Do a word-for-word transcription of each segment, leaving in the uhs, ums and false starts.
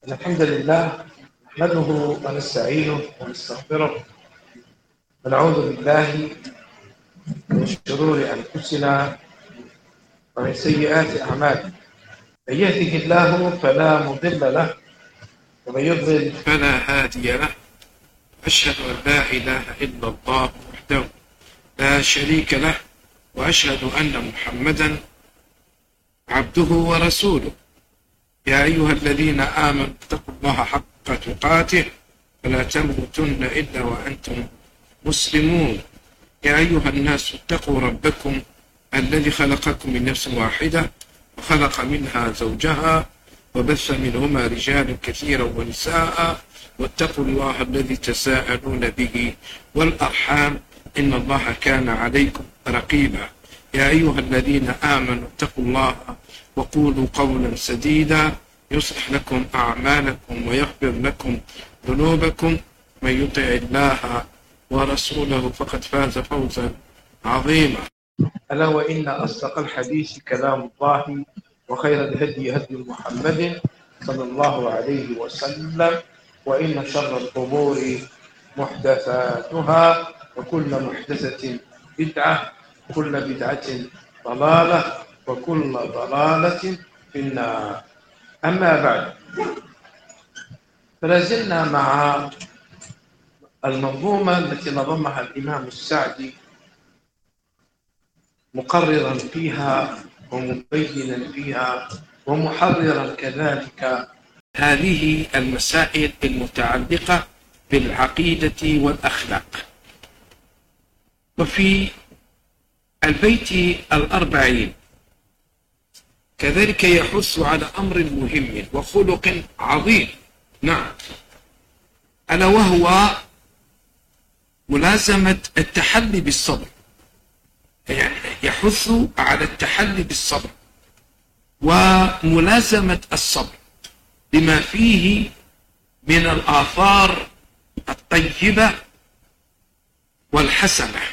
الحمد لله نحمده ونستعينه ونستغفره ونعوذ بالله من شرور أنفسنا ومن سيئات أعمالنا. من يهده الله فلا مضل له ومن يضلل فلا هادي له. أشهد أن لا إله إلا الله وحده لا شريك له وأشهد أن محمدا عبده ورسوله. يا أيها الذين آمنوا اتقوا الله حق تقاته ولا تموتن إلا وأنتم مسلمون. يا أيها الناس اتقوا ربكم الذي خلقكم من نفس واحدة وخلق منها زوجها وبث منهما رجالا كثيرا ونساء واتقوا الله الذي تساءلون به والأرحام إن الله كان عليكم رقيبا. يا أيها الذين آمنوا اتقوا الله وقولوا قولا سديدا يصلح لكم أعمالكم ويغفر لكم ذنوبكم. من يطع الله ورسوله فقد فاز فوزا عظيما. ألا وإن أصدق الحديث كلام الله وخير الهدي هدي محمد صلى الله عليه وسلم وإن شر الأمور محدثاتها وكل محدثة بدعة وكل بدعة ضلالة وكل ضلالة في النار. أما بعد، فلازلنا مع المنظومة التي نظمها الإمام السعدي مقررا فيها ومبينا فيها ومحررا كذلك هذه المسائل المتعلقة بالعقيدة والأخلاق. وفي البيت الأربعين كذلك يحث على أمر مهم وخلق عظيم، نعم، ألا وهو ملازمة التحلي بالصبر. يعني يحث على التحلي بالصبر وملازمة الصبر لما فيه من الآثار الطيبة والحسنة.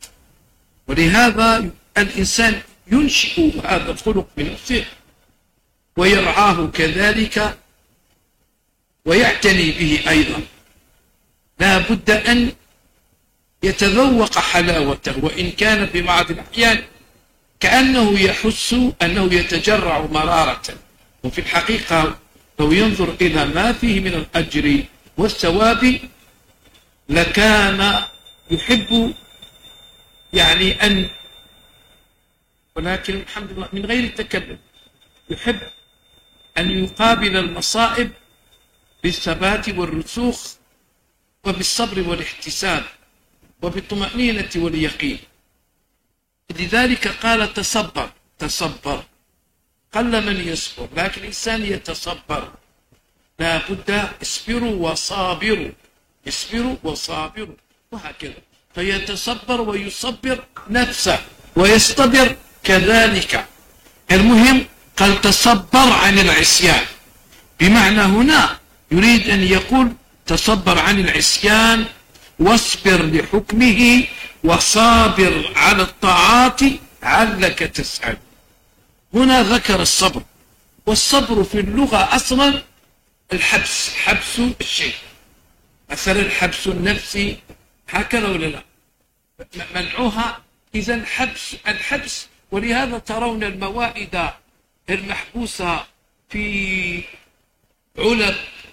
ولهذا الإنسان ينشئ هذا الخلق من نفسه ويرعاه كذلك ويعتني به أيضا. لا بد أن يتذوق حلاوته، وإن كان في بعض الأحيان كأنه يحس أنه يتجرع مرارة، وفي الحقيقة لو ينظر إلى ما فيه من الأجر والثواب لكان يحب يعني أن، ولكن الحمد لله من غير التكلم، يحب أن يقابل المصائب بالثبات والرسوخ وبالصبر والاحتساب وبالطمأنينة واليقين. لذلك قال تصبر تصبر. قل من يصبر، لكن الإنسان يتصبر. لا بد اصبروا وصابروا، اصبروا وصابروا، وهكذا. فيتصبر ويصبر نفسه ويصطبر كذلك. المهم قال تصبر عن العصيان، بمعنى هنا يريد أن يقول تصبر عن العصيان واصبر لحكمه وصابر على الطاعات علك تسعد. هنا ذكر الصبر، والصبر في اللغة أصلا الحبس، حبس الشيء، مثلا حبس النفس، هكذا ولا لا؟ منعها. إذا حبس الحبس. ولهذا ترون الموائد المحبوسة في علب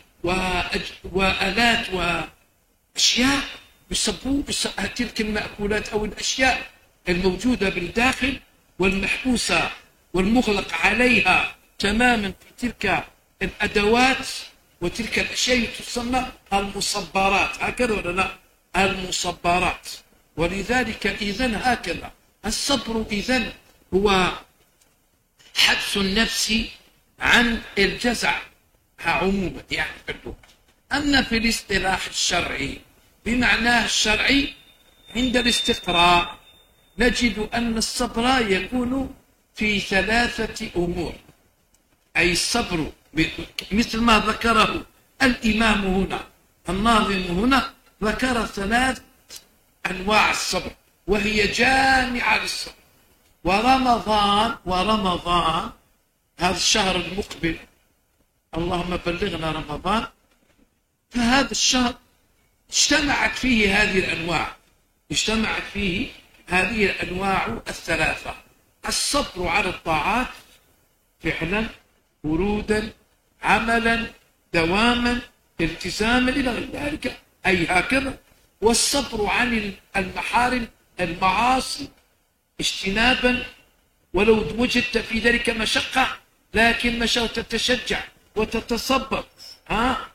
وآلات وأشياء يسبوا تلك المأكولات أو الأشياء الموجودة بالداخل والمحبوسة والمغلق عليها تماما في تلك الأدوات وتلك الأشياء تسمى المصبرات، هكذا ولا لا؟ المصبرات. ولذلك إذن هكذا الصبر إذن هو حبس النفس عن الجزع عموما يعني في اللغة. أما في الاصطلاح الشرعي بمعناه الشرعي عند الاستقراء نجد أن الصبر يكون في ثلاثة أمور. أي الصبر مثل ما ذكره الإمام هنا، الناظم هنا ذكر ثلاث أنواع الصبر وهي جامعة للصبر. ورمضان ورمضان هذا الشهر المقبل اللهم بلغنا رمضان. فهذا الشهر اجتمعت فيه هذه الأنواع، اجتمعت فيه هذه الأنواع الثلاثة: الصبر على الطاعات فعلا، ورودا، عملا، دواما، التزاما إلى غير ذلك، أي هكذا. والصبر عن المحارم المعاصي اجتنابا، ولو وجدت في ذلك مشقة لكن مشى تتشجع وتتصبر، ها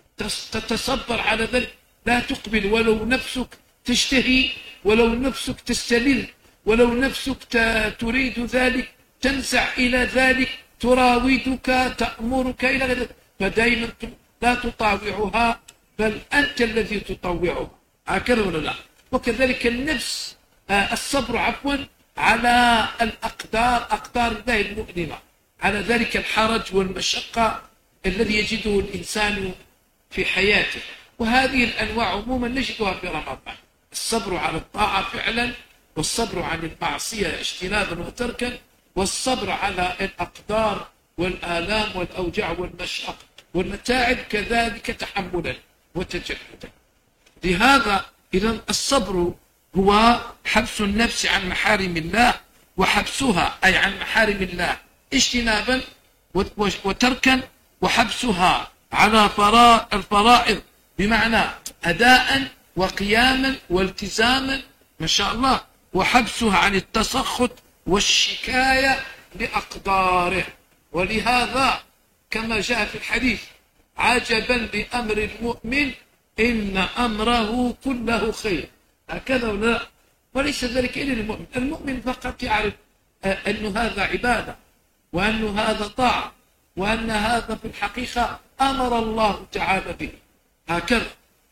تتصبر على ذلك، لا تقبل ولو نفسك تشتهي، ولو نفسك تستلذ، ولو نفسك تريد ذلك، تنزع إلى ذلك، تراودك، تأمرك إلى ذلك، فدائما لا تطاوعها بل أنت الذي تطوعها، هكذا ولا لا؟ وكذلك النفس، آه الصبر عفوا على الأقدار، أقدار الله المؤلمة، على ذلك الحرج والمشقة الذي يجده الإنسان في حياته. وهذه الأنواع عموما نجدها في رمضان: الصبر على الطاعة فعلا، والصبر عن المعصية اجتنابا وتركا، والصبر على الأقدار والآلام والأوجاع والمشق والمتاعب كذلك تحملا وتجهدا. لهذا إذن الصبر هو حبس النفس عن محارم الله، وحبسها أي عن محارم الله اجتنابا وتركا، وحبسها على الفرائض بمعنى أداء وقياما والتزاما ما شاء الله، وحبسها عن التسخط والشكاية لأقداره. ولهذا كما جاء في الحديث: عجبا لأمر المؤمن إن أمره كله خير، هكذا ولا لا؟ وليس ذلك إلا للمؤمن، المؤمن فقط يعرف أن هذا عبادة، وأن هذا طاعة، وأن هذا في الحقيقة أمر الله تعالى به، هكذا.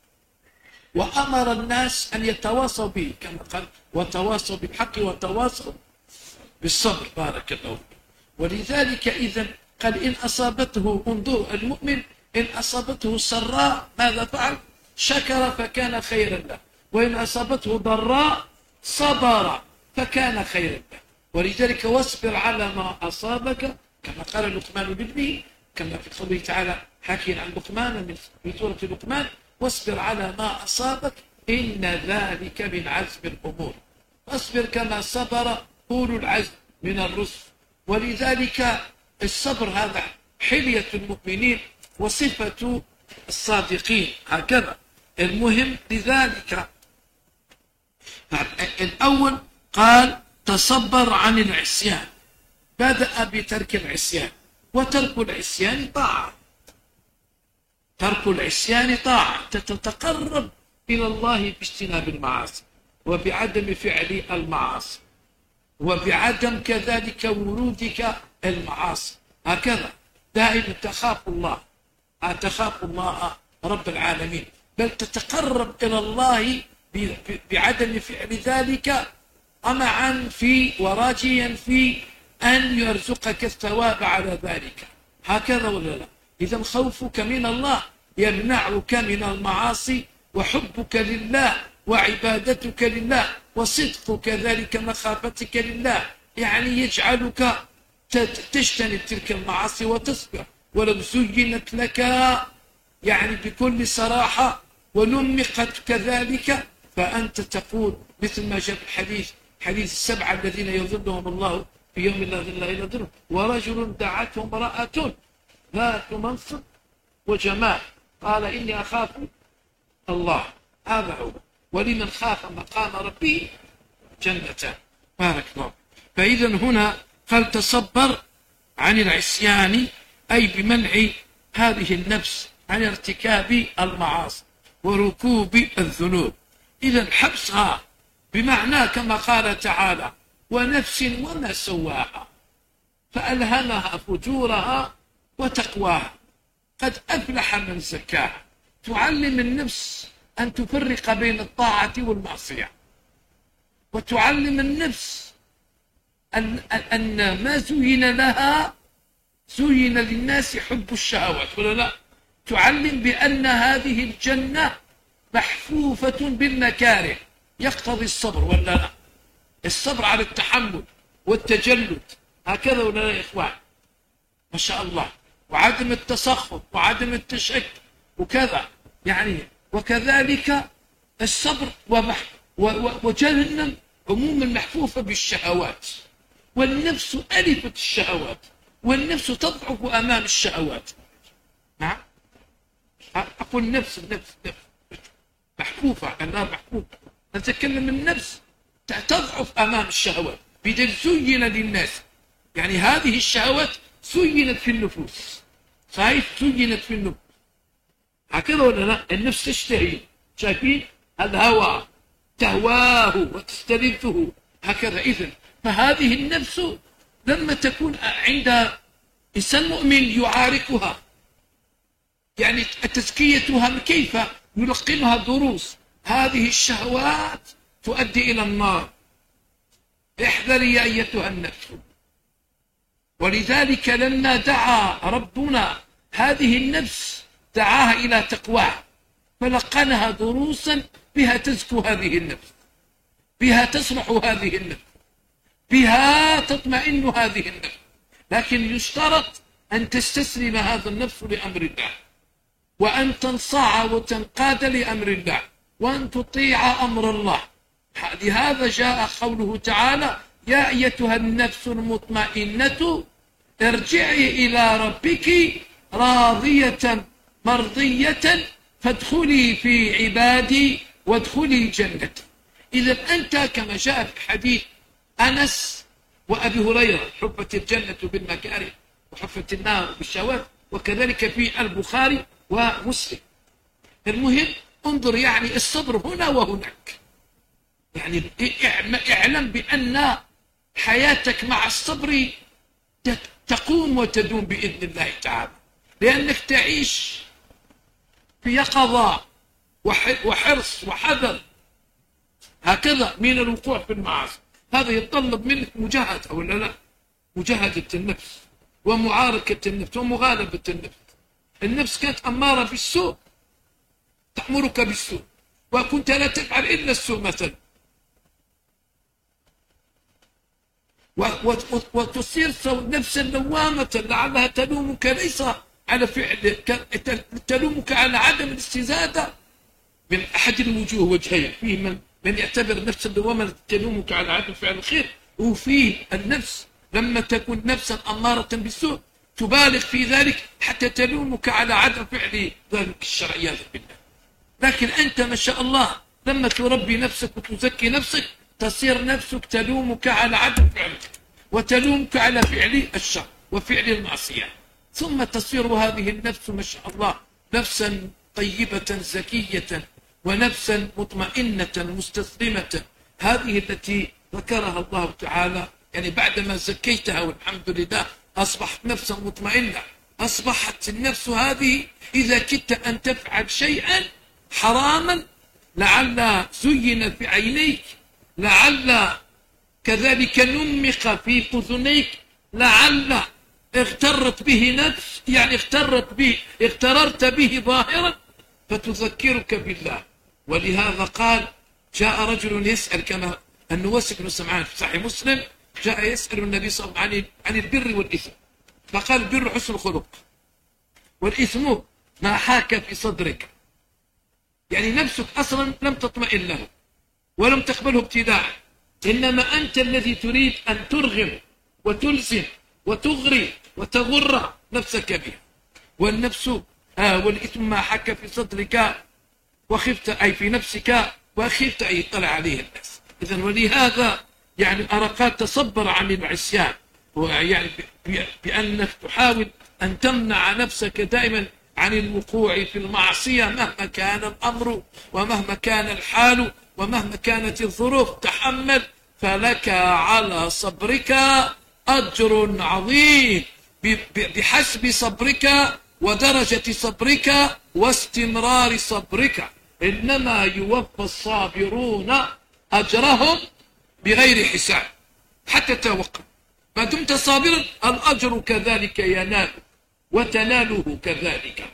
وأمر الناس أن يتواصوا به كما قال: وتواصوا بالحق وتواصوا بالصبر، بارك الله فيك. ولذلك إذن قال: إن أصابته، انظر المؤمن إن أصابته سراء ماذا فعل؟ شكر فكان خيرا له، وإن أصابته ضراء صبر فكان خيرا له. ولذلك واصبر على ما أصابك كما قال لقمان لابنه، كما في قوله تعالى حكيا عن لقمان في سورة لقمان: واصبر على ما أصابك إن ذلك من عزم الأمور. واصبر كما صبر أولو العزم من الرسل. ولذلك الصبر هذا حلية المؤمنين وصفة الصادقين، هكذا. المهم لذلك الأول قال: تصبر عن العصيان، بدأ بترك العصيان، وترك العصيان طاعة، ترك العصيان طاعة، تتقرب إلى الله باجتناب المعاصي وبعدم فعل المعاصي وبعدم كذلك ورودك المعاصي، هكذا. دائما تخاف الله، تخاف الله رب العالمين، بل تتقرب إلى الله بعدم فعل ذلك طمعا في وراجيا في أن يرزقك الثواب على ذلك، هكذا ولا لا؟ إذا خوفك من الله يمنعك من المعاصي، وحبك لله وعبادتك لله وصدقك ذلك مخافتك لله يعني يجعلك تجتنب تلك المعاصي وتصبر. ولو زينت لك يعني بكل صراحة ونمقت كذلك، فأنت تقول مثل ما جاء في الحديث، حديث السبعة الذين يظلهم الله في يوم لا ظل إلا ظله: ورجل دعته امرأة ذات منصب وجمال قال إني أخاف الله، هذا هو. ولمن خاف مقام ربه جنتان، بارك الله. فإذا هنا قال: تصبر عن العصيان، أي بمنع هذه النفس عن ارتكاب المعاصي وركوب الذنوب. إذا حبسها بمعنى كما قال تعالى: ونفس وما سواها فألهمها فجورها وتقواها قد أفلح من زكاها. تعلم النفس أن تفرق بين الطاعة والمعصية، وتعلم النفس أن, أن ما زين لها زين للناس حب الشهوات ولا لا. تعلم بأن هذه الجنة محفوفة بالمكاره، يقتضي الصبر ولا لا؟ الصبر على التحمل والتجلد، هكذا ولا لا يا إخوان؟ ما شاء الله. وعدم التسخط وعدم التشك وكذا يعني. وكذلك الصبر وجهنم عموما محفوفة بالشهوات، والنفس ألفت الشهوات، والنفس تضعف أمام الشهوات. نعم أقول نفس النفس نفس محفوفة، أنها محفوفة. نتكلم النفس تضعف أمام الشهوات بدل زين للناس، يعني هذه الشهوات زينت في النفوس، صحيح زينت في النفوس هكذا ولا لا؟ النفس تشتهي، شايفين الهوى تهواه وتستلذه هكذا. إذن فهذه النفس لما تكون عند إنسان مؤمن يعاركها، يعني تزكيتها كيف يلقنها دروس. هذه الشهوات تؤدي إلى النار، احذري يا أيتها النفس. ولذلك لما دعا ربنا هذه النفس دعاها إلى تقواه، فلقنها دروسا بها تزكو هذه النفس، بها تصلح هذه النفس، بها تطمئن هذه النفس. لكن يشترط أن تستسلم هذا النفس لأمر الله، وأن تنصاع وتنقاد لأمر الله، وأن تطيع أمر الله. لهذا جاء قوله تعالى: يا أيتها النفس المطمئنة ارجعي إلى ربك راضية مرضية فادخلي في عبادي وادخلي جنتي. إذا أنت كما جاء في حديث أنس وأبي هريرة: حفت الجنة بالمكاره وحفت النار بالشهوات، وكذلك في البخاري ومسلم. المهم انظر يعني الصبر هنا وهناك، يعني اعلم بأن حياتك مع الصبر تقوم وتدوم بإذن الله تعالى، لأنك تعيش في يقظة وحرص وحذر هكذا من الوقوع في المعاصي. هذا يتطلب منك مجاهدة ولا لا؟ مجاهدة النفس ومعاركة النفس ومغالبة النفس. النفس كانت أمارة بالسوء، تأمرك بالسوء، وكنت لا تفعل إلا السوء مثلا، وتصير نفسا لوامة لعلها تلومك ليس على فعل، تلومك على عدم الاستزادة من أحد الوجوه وجهين. فيه من, من يعتبر نفسا لوامة تلومك على عدم فعل الخير، وفيه النفس لما تكون نفسا أمارة بالسوء تبالغ في ذلك حتى تلومك على عدم فعل ذلك الشر عياذا بالله. لكن أنت ما شاء الله لما تربي نفسك وتزكي نفسك تصير نفسك تلومك على عدم فعلك، وتلومك على فعل الشر وفعل المعصية، ثم تصير هذه النفس ما شاء الله نفسا طيبة زكية، ونفسا مطمئنة مستسلمة. هذه التي ذكرها الله تعالى، يعني بعدما زكيتها والحمد لله أصبحت نفسا مطمئنة. أصبحت النفس هذه إذا كدت أن تفعل شيئا حراما لعل زين في عينيك، لعل كذلك نمق في أذنيك، لعل اغترت به نفس، يعني اغترت به اغتررت به ظاهرا فتذكرك بالله. ولهذا قال: جاء رجل يسأل، كما النواس بن سمعان في صحيح مسلم، جاء يسأل النبي صلى الله عليه وسلم عن البر والإثم، فقال: البر حسن الخلق، والإثم ما حاك في صدرك، يعني نفسك أصلا لم تطمئن له ولم تقبله ابتداء، إنما أنت الذي تريد أن ترغم وتلزم وتغري وتغر نفسك به. والنفس آه والإثم ما حك في صدرك وخفت أي في نفسك وخفت أن يطلع عليه الناس. إذن ولهذا يعني أرقات تصبر عن العصيان، ويعني بأنك تحاول أن تمنع نفسك دائما عن الوقوع في المعصية مهما كان الأمر ومهما كان الحال ومهما كانت الظروف. تحمل، فلك على صبرك أجر عظيم بحسب صبرك ودرجة صبرك واستمرار صبرك. إنما يوفى الصابرون أجرهم بغير حساب حتى توقف. ما دمت صابرا الأجر كذلك ينال وتناله كذلك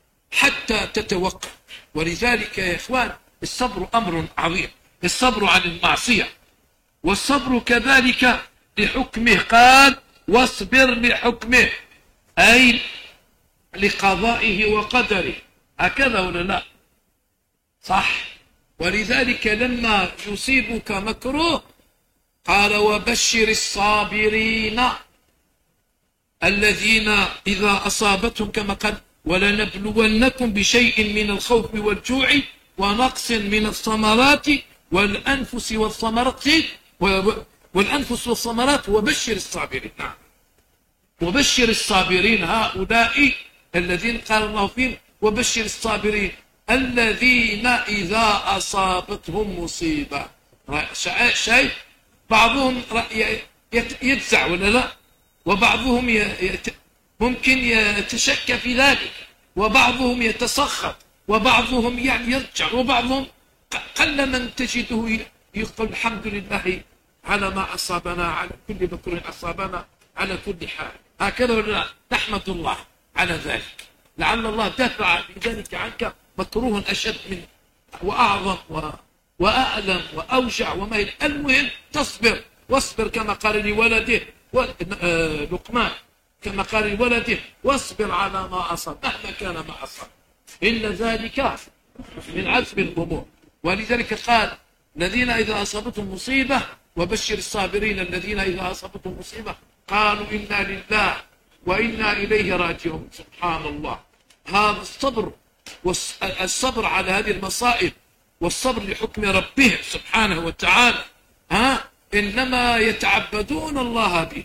حتى تتوقف. ولذلك يا إخوان الصبر أمر عظيم، الصبر عن المعصية، والصبر كذلك لحكمه. قال: واصبر لحكمه، أي لقضائه وقدره، هكذا ولا لا؟ صح. ولذلك لما يصيبك مكروه قال وبشر الصابرين الذين إذا أصابتهم كما قال ولنبلونكم بشيء من الخوف والجوع ونقص من الثمرات والأنفس والثمرات والأنفس والثمرات وبشر الصابرين. نعم. وبشر الصابرين هؤلاء الذين قال الله فيهم وبشر الصابرين الذين إذا أصابتهم مصيبة. شيء بعضهم يتزع ولا لا، وبعضهم يت... ممكن يتشكى في ذلك، وبعضهم يتسخط، وبعضهم يعني يرجع، وبعضهم قل من تجده يقول الحمد لله على ما أصابنا، على كل مكروه أصابنا، على كل حال. هكذا ولا لا؟ نحمد الله على ذلك، لعل الله دفع بذلك عنك مكروه أشد منه وأعظم و... وأعلم وأوجع وما يلي. المهم تصبر، واصبر كما قال لولده و... آه... لقمان كما قال لولده واصبر على ما أصاب مهما كان ما أصاب إن ذلك من عزم الأمور. ولذلك قال الذين إذا أصابتهم مصيبة وبشر الصابرين الذين إذا أصابتهم مصيبة قالوا إنا لله وإنا إليه راجعون. سبحان الله. هذا الصبر والصبر على هذه المصائب والصبر لحكم ربهم سبحانه وتعالى ها إنما يتعبدون الله به،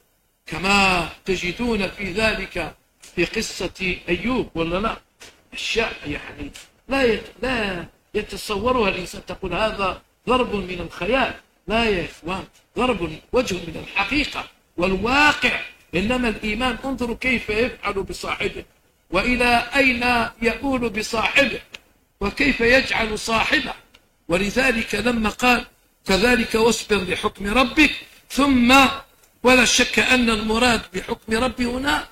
كما تجدون في ذلك في قصة أيوب ولا لا؟ أشياء يعني لا لا يتصورها الإنسان، تقول هذا ضرب من الخيال. لا يا إخوان، ضرب وجه من الحقيقة والواقع. إنما الإيمان انظروا كيف يفعل بصاحبه وإلى أين يؤول بصاحبه وكيف يجعل صاحبه. ولذلك لما قال كذلك واصبر لحكم ربك، ثم ولا شك أن المراد بحكم ربي هنا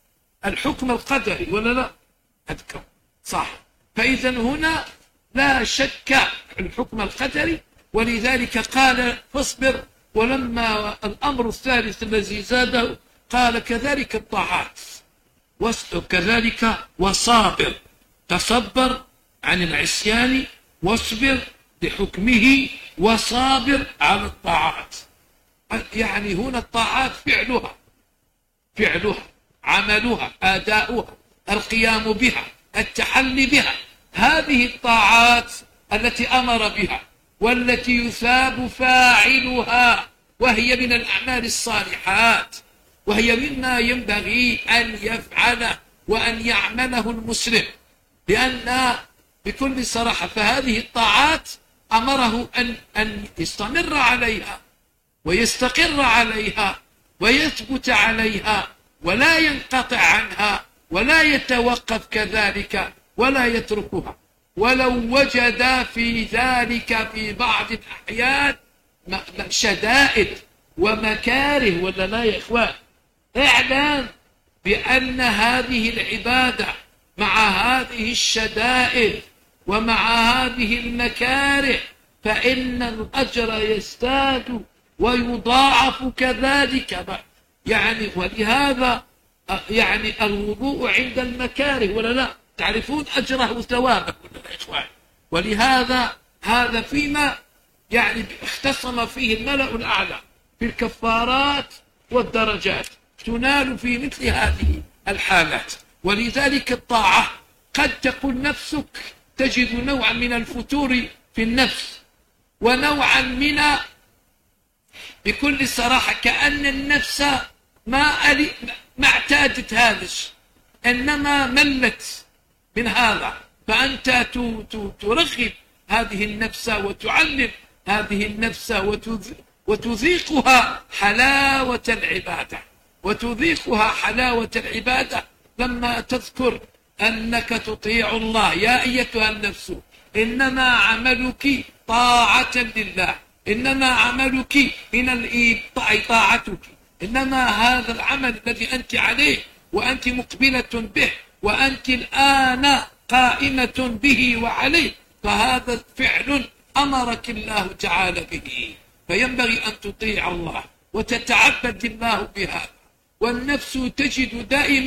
الحكم القدري ولا لا؟ أذكر صح. فإذا هنا لا شك الحكم القدري، ولذلك قال فاصبر. ولما الأمر الثالث الذي زاده قال كذلك الطاعات وكذلك وصابر، تصبر عن العصيان واصبر لحكمه وصابر على الطاعات. يعني هنا الطاعات فعلها فعلها عملها أداؤها القيام بها التحلي بها، هذه الطاعات التي أمر بها والتي يثاب فاعلها، وهي من الأعمال الصالحات، وهي مما ينبغي أن يفعله وأن يعمله المسلم. لأن بكل صراحة فهذه الطاعات أمره أن, أن يستمر عليها ويستقر عليها ويثبت عليها ولا ينقطع عنها ولا يتوقف كذلك ولا يتركها، ولو وجد في ذلك في بعض الأحيان شدائد ومكاره ولا لا يا إخوان. اعلم بأن هذه العبادة مع هذه الشدائد ومع هذه المكاره فإن الأجر يزداد ويضاعف كذلك. يعني ولهذا يعني الوضوء عند المكاره ولا لا؟ تعرفون أجره وثوابه ولا يا إخوان؟ ولهذا هذا فيما يعني اختصم فيه الملأ الأعلى في الكفارات والدرجات تنال في مثل هذه الحالات. ولذلك الطاعة قد تكون نفسك تجد نوعا من الفتور في النفس ونوعا من بكل صراحة كأن النفس ما, ألي ما اعتادت هذا، إنما ملت من هذا، فأنت ترغب هذه النفس وتعلم هذه النفس وتذيقها حلاوة العبادة وتذيقها حلاوة العبادة لما تذكر أنك تطيع الله. يا أيتها النفس إنما عملك طاعة لله، إنما عملك من الإيطاع طاعتك، إنما هذا العمل الذي أنت عليه وأنت مقبلة به وأنت الآن قائمة به وعليه، فهذا فعل أمرك الله تعالى به، فينبغي أن تطيع الله وتتعبد الله بهذا. والنفس تجد دائما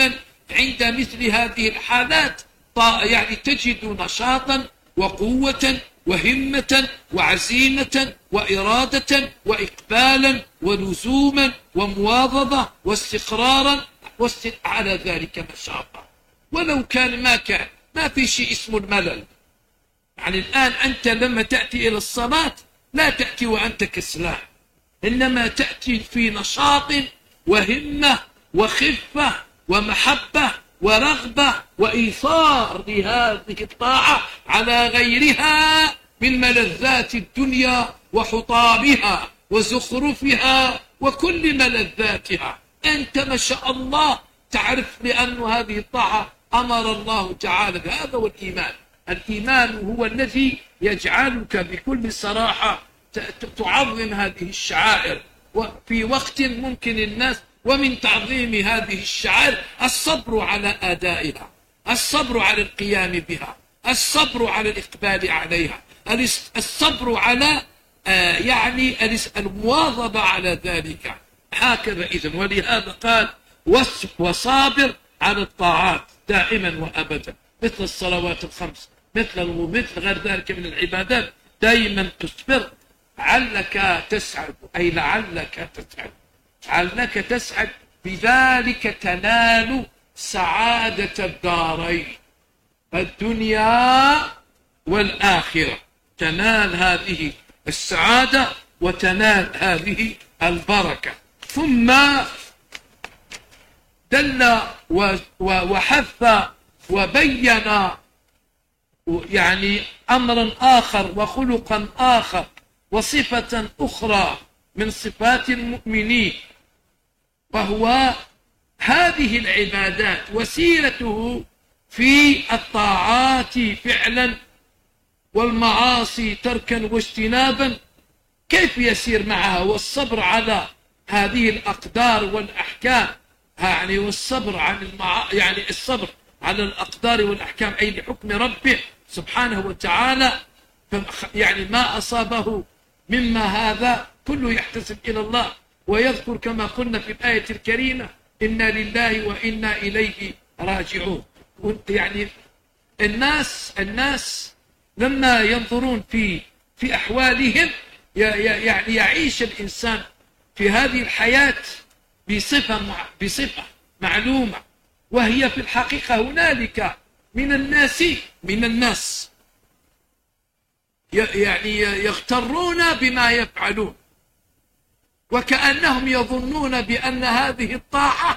عند مثل هذه الحالات يعني تجد نشاطا وقوة وهمة وعزيمة وإرادة وإقبالا ولزوما ومواظبة واستقرارا على ذلك نشاطا. ولو كان ما كان ما في شيء اسمه الملل. يعني الآن أنت لما تأتي إلى الصلاة لا تأتي وأنت كسلان، إنما تأتي في نشاط وهمة وخفة ومحبة ورغبة وإيثار لهذه الطاعة على غيرها من ملذات الدنيا وحطامها وزخرفها وكل ملذاتها. أنت ما شاء الله تعرف لأن هذه الطاعة أمر الله تعالى بهذا. والإيمان الإيمان هو الذي يجعلك بكل صراحة تعظم هذه الشعائر. وفي وقت ممكن الناس ومن تعظيم هذه الشعائر الصبر على أدائها، الصبر على القيام بها، الصبر على الإقبال عليها، الصبر على آه يعني المواظبة على ذلك. هكذا إذن. ولهذا قال وصابر على الطاعات دائما وأبدا، مثل الصلوات الخمس، مثل مثل غير ذلك من العبادات دائما تصبر. علك تسعد، أي لعلك تسعد، علك تسعد بذلك تنال سعادة الدارين الدنيا والآخرة. تنال هذه السعادة وتنال هذه البركة. ثم دل وحث وبين يعني أمرا آخر وخلقا آخر وصفة أخرى من صفات المؤمنين، وهو هذه العبادات وسيلته في الطاعات فعلا والمعاصي تركا واجتنابا. كيف يسير معها؟ والصبر على هذه الأقدار والأحكام، يعني والصبر عن المع... يعني الصبر على الأقدار والأحكام أي لحكم ربه سبحانه وتعالى. يعني ما أصابه مما هذا كله يحتسب إلى الله ويذكر كما قلنا في الآية الكريمة إنا لله وإنا إليه راجعون. يعني الناس الناس لما ينظرون في في أحوالهم يعني يعيش الإنسان في هذه الحياة بصفة بصفة معلومة، وهي في الحقيقة هنالك من الناس من الناس يعني يغترون بما يفعلون، وكأنهم يظنون بأن هذه الطاعة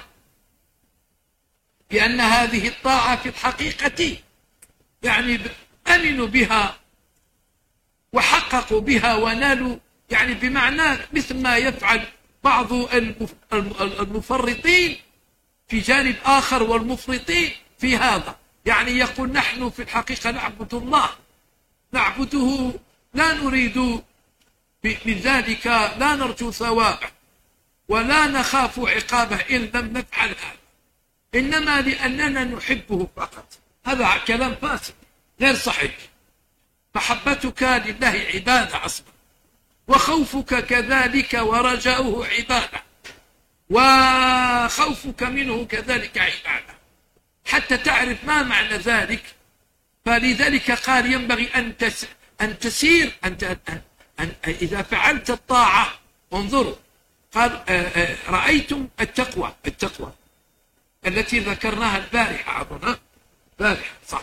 بأن هذه الطاعة في الحقيقة يعني أمنوا بها وحققوا بها ونالوا، يعني بمعنى مثل ما يفعل بعض المفرطين في جانب آخر والمفرطين في هذا. يعني يقول نحن في الحقيقة نعبد الله، نعبده لا نريد من ذلك، لا نرجو ثوابه ولا نخاف عقابه إن لم نفعل هذا، إنما لأننا نحبه فقط. هذا كلام فاسد غير صحيح. محبتك لله عبادة أصلا، وخوفك كذلك ورجاؤه عبادة، وخوفك منه كذلك عبادة، حتى تعرف ما معنى ذلك. فلذلك قال ينبغي أن تس أن تسير أن, أن, أن إذا فعلت الطاعة انظروا. قال رأيتم التقوى التقوى التي ذكرناها البارحة أظن البارحة صح،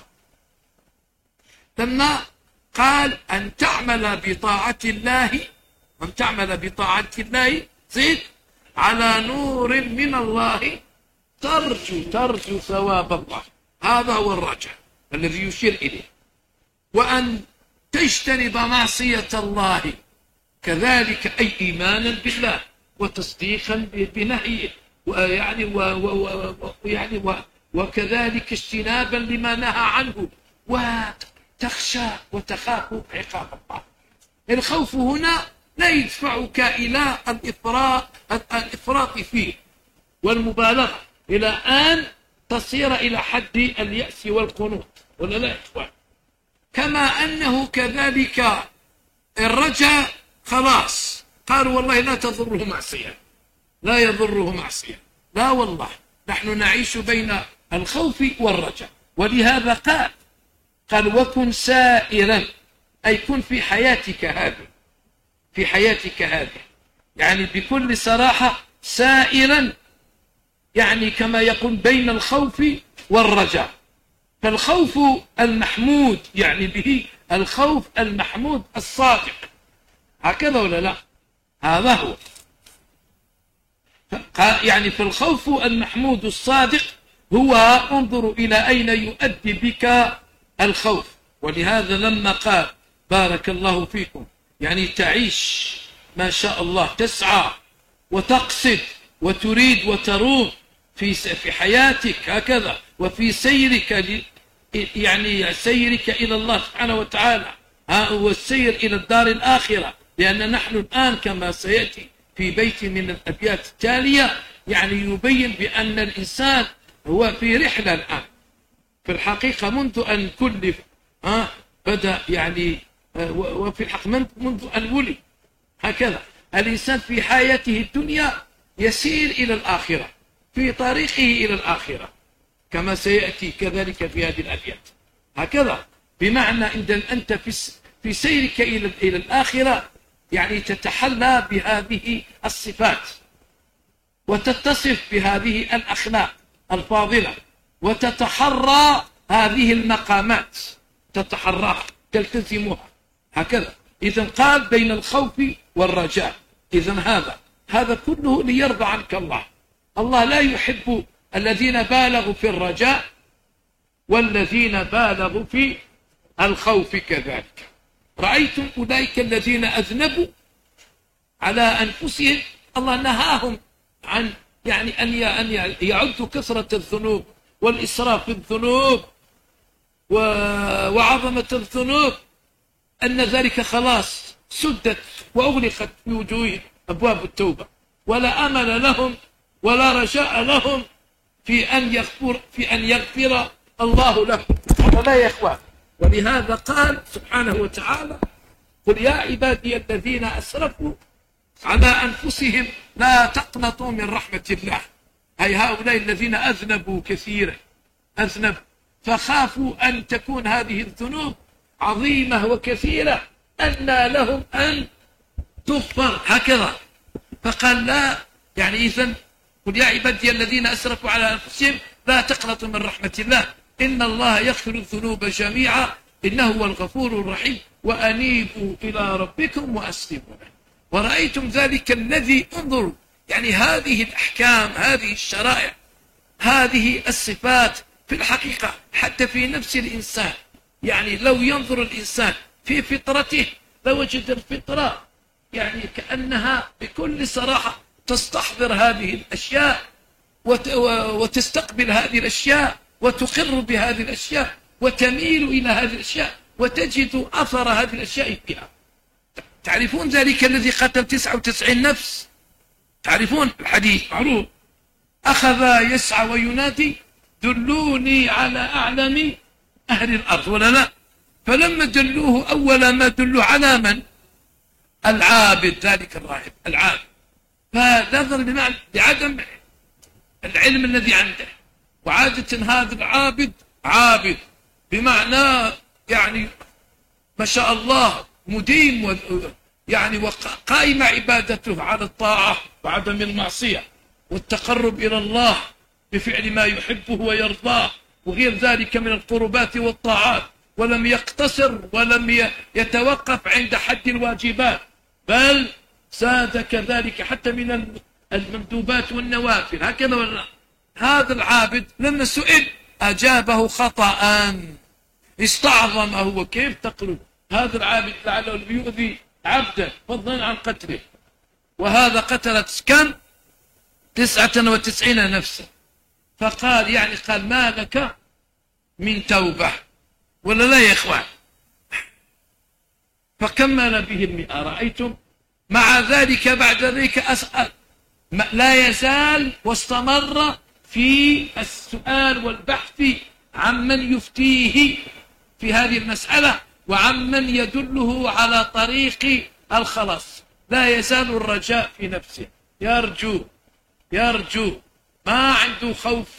ثم قال أن تعمل بطاعة الله، أن تعمل بطاعة الله زيد على نور من الله ترجو ترجو ثواب الله. هذا هو الرجاء الذي يشير إليه. وأن تجتنب معصية الله كذلك، أي إيمانا بالله وتصديقا بنهيه، ويعني و و يعني و وكذلك اجتنابا لما نهى عنه، وتخشى وتخاف عقاب الله. الخوف هنا لا يدفعك إلى الإفراط الإفراط فيه والمبالغة إلى أن تصير إلى حد اليأس والقنوط، ولا لا إخوان؟ كما أنه كذلك الرجاء خلاص قالوا والله لا تضره معصية، لا يضره معصية، لا والله نحن نعيش بين الخوف والرجاء. ولهذا قال قال وكن سائرا، أي كن في حياتك هذه، في حياتك هذه، يعني بكل صراحة سائرا، يعني كما يقول بين الخوف والرجاء. فالخوف المحمود يعني به الخوف المحمود الصادق، هكذا ولا لا؟ هذا هو يعني. فالخوف المحمود الصادق هو انظر إلى أين يؤدي بك الخوف. ولهذا لما قال بارك الله فيكم يعني تعيش ما شاء الله، تسعى وتقصد وتريد وتروم في في حياتك هكذا، وفي سيرك يعني سيرك إلى الله سبحانه وتعالى، والسير إلى الدار الآخرة. لأن نحن الآن كما سيأتي في بيت من الأبيات التالية يعني يبين بأن الإنسان هو في رحلة الآن في الحقيقة منذ أن كلف ها بدأ يعني، وفي الحق منذ أن ولد هكذا الإنسان في حياته الدنيا يسير إلى الآخرة، في طريقه إلى الآخرة كما سيأتي كذلك في هذه الأبيات هكذا. بمعنى أن أنت في سيرك إلى إلى الآخرة يعني تتحلى بهذه الصفات وتتصف بهذه الأخلاق الفاضلة وتتحرى هذه المقامات، تتحراها تلتزمها هكذا. إذن قال بين الخوف والرجاء. إذن هذا هذا كله ليرضى عنك الله. الله لا يحب الذين بالغوا في الرجاء والذين بالغوا في الخوف كذلك. رأيتم أولئك الذين أذنبوا على أنفسهم، الله نهاهم عن يعني أن يعدوا كثرة الذنوب والإسراف في الذنوب وعظمة الذنوب، أن ذلك خلاص سدت وأغلقت في وجوههم أبواب التوبة، ولا أمل لهم ولا رجاء لهم في أن يغفر في أن يغفر الله لهم. هذا لا يا إخوان. ولهذا قال سبحانه وتعالى قل يا عبادي الذين أسرفوا على أنفسهم لا تقنطوا من رحمة الله. أي هؤلاء الذين أذنبوا كثيرا، أذنب فخافوا أن تكون هذه الذنوب عظيمة وكثيرة أن لهم أن تغفر هكذا. فقال لا يعني إذن قل يا عبادي الذين أسرفوا على أنفسهم لا تقنطوا من رحمة الله إن الله يغفر الذنوب جميعا إنه هو الغفور الرحيم وأنيبوا إلى ربكم وأسلموا له. ورأيتم ذلك الذي انظروا يعني هذه الأحكام، هذه الشرائع، هذه الصفات في الحقيقة حتى في نفس الإنسان، يعني لو ينظر الإنسان في فطرته لوجد الفطرة يعني كأنها بكل صراحة تستحضر هذه الأشياء وتستقبل هذه الأشياء وتقر بهذه الأشياء وتميل إلى هذه الأشياء وتجد أثر هذه الأشياء فيها. تعرفون ذلك الذي قتل تسعة وتسعين نفس؟ تعرفون الحديث معروف، أخذ يسعى وينادي دلوني على أعلم أهل الأرض ولا لا؟ فلما دلوه أول ما دلوه على من؟ العابد، ذلك الراهب العابد. فنظر بمعنى لعدم العلم الذي عنده. وعادة هذا العابد عابد بمعنى يعني ما شاء الله مديم و يعني وقائم عبادته على الطاعة وعدم المعصية والتقرب إلى الله بفعل ما يحبه ويرضاه وغير ذلك من القربات والطاعات، ولم يقتصر ولم يتوقف عند حد الواجبات بل زاد كذلك حتى من المندوبات والنوافل هكذا ولا. هذا العابد لما سئل أجابه خطأ، استعظمه. وكيف تقول هذا العابد لعله يؤذي عبدا فضلا عن قتله، وهذا قتلت كم؟ تسعة وتسعين نفسا. فقال يعني قال ما لك من توبة ولا لا يا إخوان؟ فكمل به المئة. رأيتم مع ذلك بعد ذلك أسأل لا يزال واستمر في السؤال والبحث عمن يفتيه في هذه المسألة وعمن يدله على طريق الخلاص. لا يزال الرجاء في نفسه، يرجو يرجو ما عنده خوف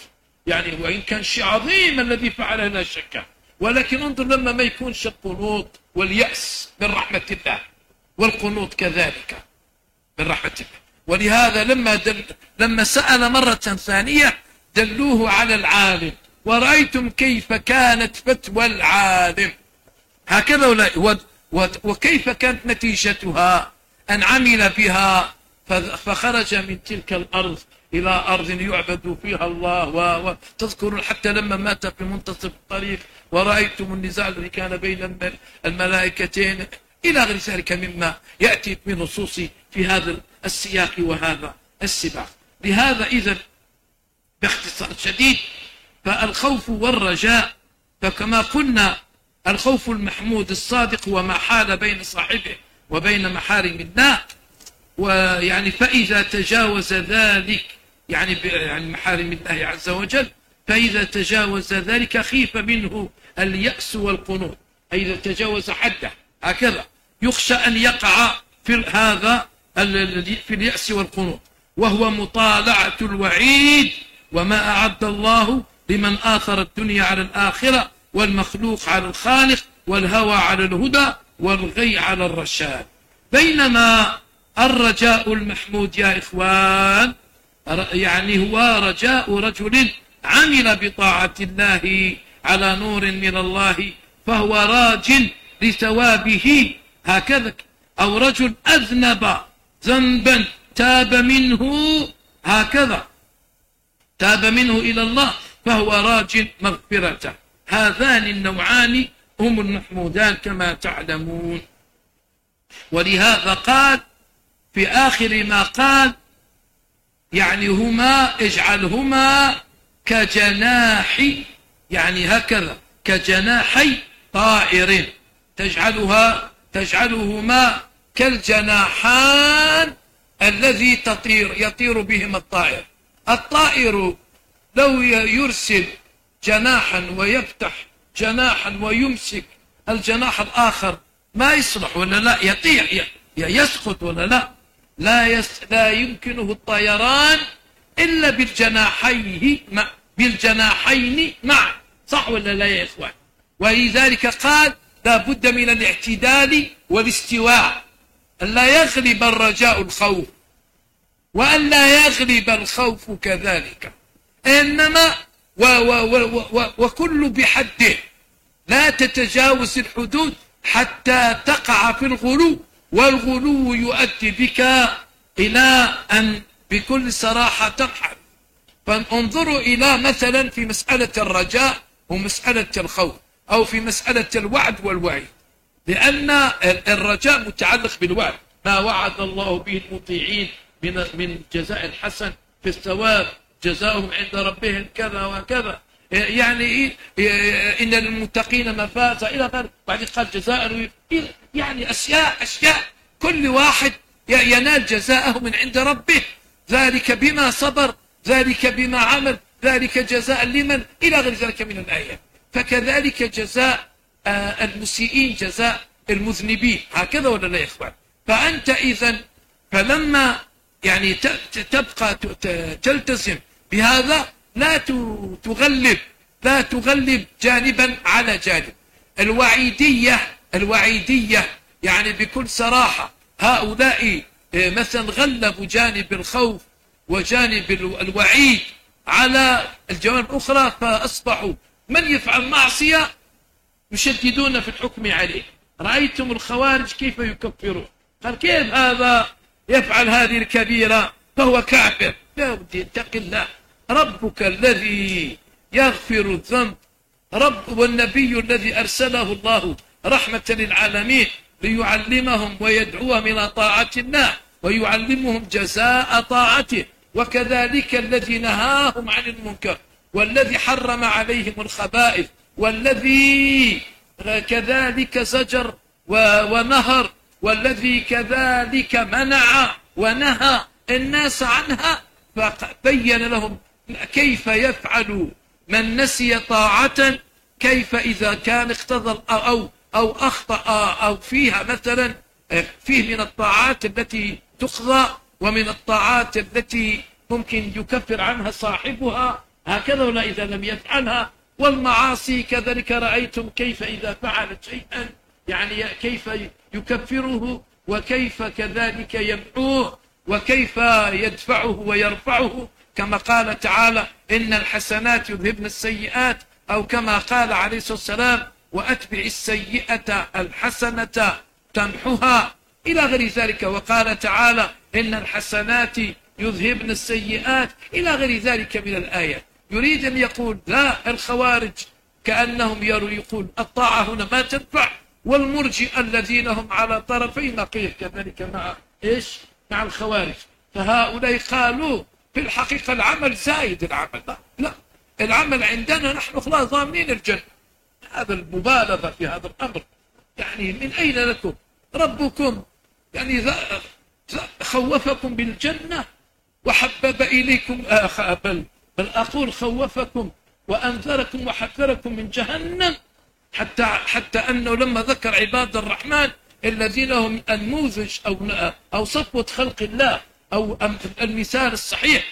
يعني وإن كان شيء عظيم الذي فعله لا شك، ولكن انظر لما ما يكونش القنوط واليأس من رحمة الله، والقنوط كذلك من رحمة الله. ولهذا لما دل لما سأل مرة ثانية دلوه على العالم، ورأيتم كيف كانت فتوى العالم هكذا ولا وكيف كانت نتيجتها أن عمل بها فخرج من تلك الأرض إلى أرض يعبد فيها الله. وتذكرون حتى لما مات في منتصف الطريق ورأيتم النزاع الذي كان بين الملائكتين إلى غير ذلك مما يأتي من نصوص في هذا السياق وهذا السباق. لهذا إذن باختصار شديد فالخوف والرجاء، فكما قلنا الخوف المحمود الصادق هو ما حال بين صاحبه وبين محارم الله، ويعني فإذا تجاوز ذلك يعني يعني محارم الله عز وجل، فإذا تجاوز ذلك خيف منه اليأس والقنوط، أي إذا تجاوز حده هكذا يخشى أن يقع في هذا في اليأس والقنوط، وهو مطالعة الوعيد وما أعد الله لمن آثر الدنيا على الآخرة، والمخلوق على الخالق، والهوى على الهدى، والغي على الرشاد. بينما الرجاء المحمود يا إخوان يعني هو رجاء رجل عمل بطاعة الله على نور من الله فهو راج لثوابه هكذا، أو رجل أذنب ذنبا تاب منه هكذا تاب منه إلى الله فهو راج مغفرته. هذان النوعان هم المحمودان كما تعلمون. ولهذا قال في آخر ما قال يعني هما اجعلهما كجناح يعني هكذا كجناحي طائر، تجعلها تجعلهما كالجناحان الذي تطير يطير بهما الطائر. الطائر لو يرسل جناحا ويفتح جناحا ويمسك الجناح الآخر ما يصلح ولا لا؟ يطير يسقط ولا لا؟ لا, يس لا يمكنه الطيران إلا بالجناحيه بالجناحين معا، صح ولا لا يا إخوان؟ ولذلك قال لا بد من الاعتدال والاستواء، أن لا يغلب الرجاء الخوف وأن لا يغلب الخوف كذلك، إنما و و و و وكل بحده، لا تتجاوز الحدود حتى تقع في الغلو، والغلو يؤدي بك إلى أن بكل صراحة تقع. فانظروا إلى مثلا في مسألة الرجاء ومسألة الخوف، أو في مسألة الوعد والوعيد، لأن الرجاء متعلق بالوعد، ما وعد الله به المطيعين من من جزاء الحسن في الثواب جزاؤهم عند ربهم كذا وكذا، يعني إن للمتقين مفازة إلى غيره، بعدين قال جزاء يعني أشياء أشياء كل واحد ينال جزاءه من عند ربه، ذلك بما صبر، ذلك بما عمل، ذلك جزاء لمن إلى غير ذلك من الآيات. فكذلك جزاء المسيئين جزاء المذنبين هكذا ولا لا يا إخوان؟ فأنت إذن فلما يعني تبقى تلتزم بهذا لا تغلب لا تغلب جانبا على جانب. الوعيدية الوعيدية يعني بكل صراحة هؤلاء مثلا غلبوا جانب الخوف وجانب الوعيد على الجوانب الأخرى، فأصبحوا من يفعل معصية يشددون في الحكم عليه. رأيتم الخوارج كيف يكفرون، قال كيف هذا يفعل هذه الكبيرة فهو كافر؟ لا ودي اتق الله، ربك الذي يغفر الذنب، رب والنبي الذي أرسله الله رحمة للعالمين ليعلمهم ويدعوهم إلى طاعة الله ويعلمهم جزاء طاعته، وكذلك الذي نهاهم عن المنكر والذي حرم عليهم الخبائث والذي كذلك زجر ونهر والذي كذلك منع ونهى الناس عنها، فبين لهم كيف يفعل من نسي طاعة، كيف إذا كان اقتضى أو أو أخطأ أو فيها مثلا فيه من الطاعات التي تقضى ومن الطاعات التي ممكن يكفر عنها صاحبها، هكذا ولا إذا لم يفعلها. والمعاصي كذلك رأيتم كيف إذا فعل شيئا يعني كيف يكفره وكيف كذلك يمحوه وكيف يدفعه ويرفعه، كما قال تعالى إن الحسنات يذهبن السيئات، أو كما قال عليه الصلاة والسلام وأتبع السيئة الحسنة تمحها إلى غير ذلك. وقال تعالى إن الحسنات يذهبن السيئات إلى غير ذلك من الآيات. يريد أن يقول لا، الخوارج كأنهم يروا يقول الطاعة هنا ما تنفع، والمرجئة الذين هم على طرفي نقيض كذلك مع إيش؟ مع الخوارج. فهؤلاء قالوا في الحقيقة العمل زايد العمل. لا, لا. العمل عندنا نحن خلاص ضامنين الجنة. هذا المبالغة في هذا الأمر. يعني من أين لكم؟ ربكم يعني خوفكم بالجنة وحبب إليكم آه بل, بل أقول خوفكم وأنذركم وحذركم من جهنم، حتى حتى أنه لما ذكر عباد الرحمن الذين هم النموذج أو أو صفوة خلق الله أو المثال الصحيح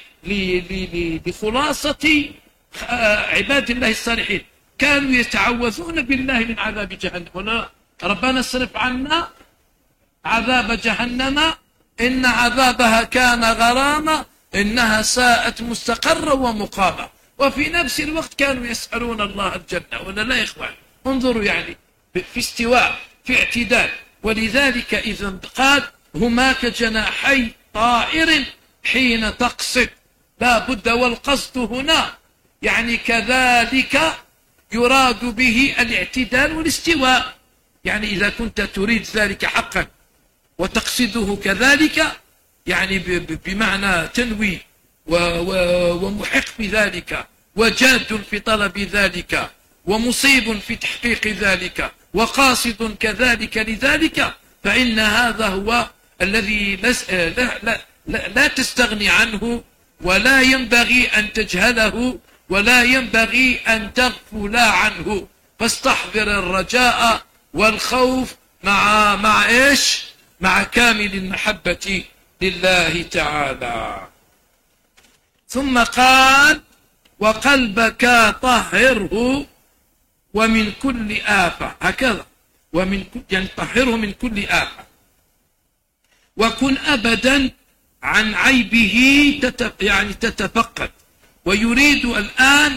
لخلاصة عباد الله الصالحين، كانوا يتعوذون بالله من عذاب جهنم. ولا ربنا اصرف عنا عذاب جهنم إن عذابها كان غراما إنها ساءت مستقرا ومقاما. وفي نفس الوقت كانوا يسألون الله الجنة. ولا لا يا إخوان؟ انظروا يعني في استواء في اعتدال. ولذلك إذا قال هما كجناحي طائر حين تقصد، لا بد. والقصد هنا يعني كذلك يراد به الاعتدال والاستواء. يعني إذا كنت تريد ذلك حقا وتقصده كذلك يعني بمعنى تنوي ومحق بذلك وجاد في طلب ذلك ومصيب في تحقيق ذلك وقاصد كذلك لذلك، فإن هذا هو الذي لا, لا, لا, لا تستغني عنه ولا ينبغي أن تجهله ولا ينبغي أن تغفل عنه. فاستحضر الرجاء والخوف مع مع إيش؟ مع كامل المحبة لله تعالى. ثم قال وقلبك طهره ومن كل آفة، هكذا ومن يعني طهره من كل آفة، وكن أبدا عن عيبه يعني تتفقد. ويريد الآن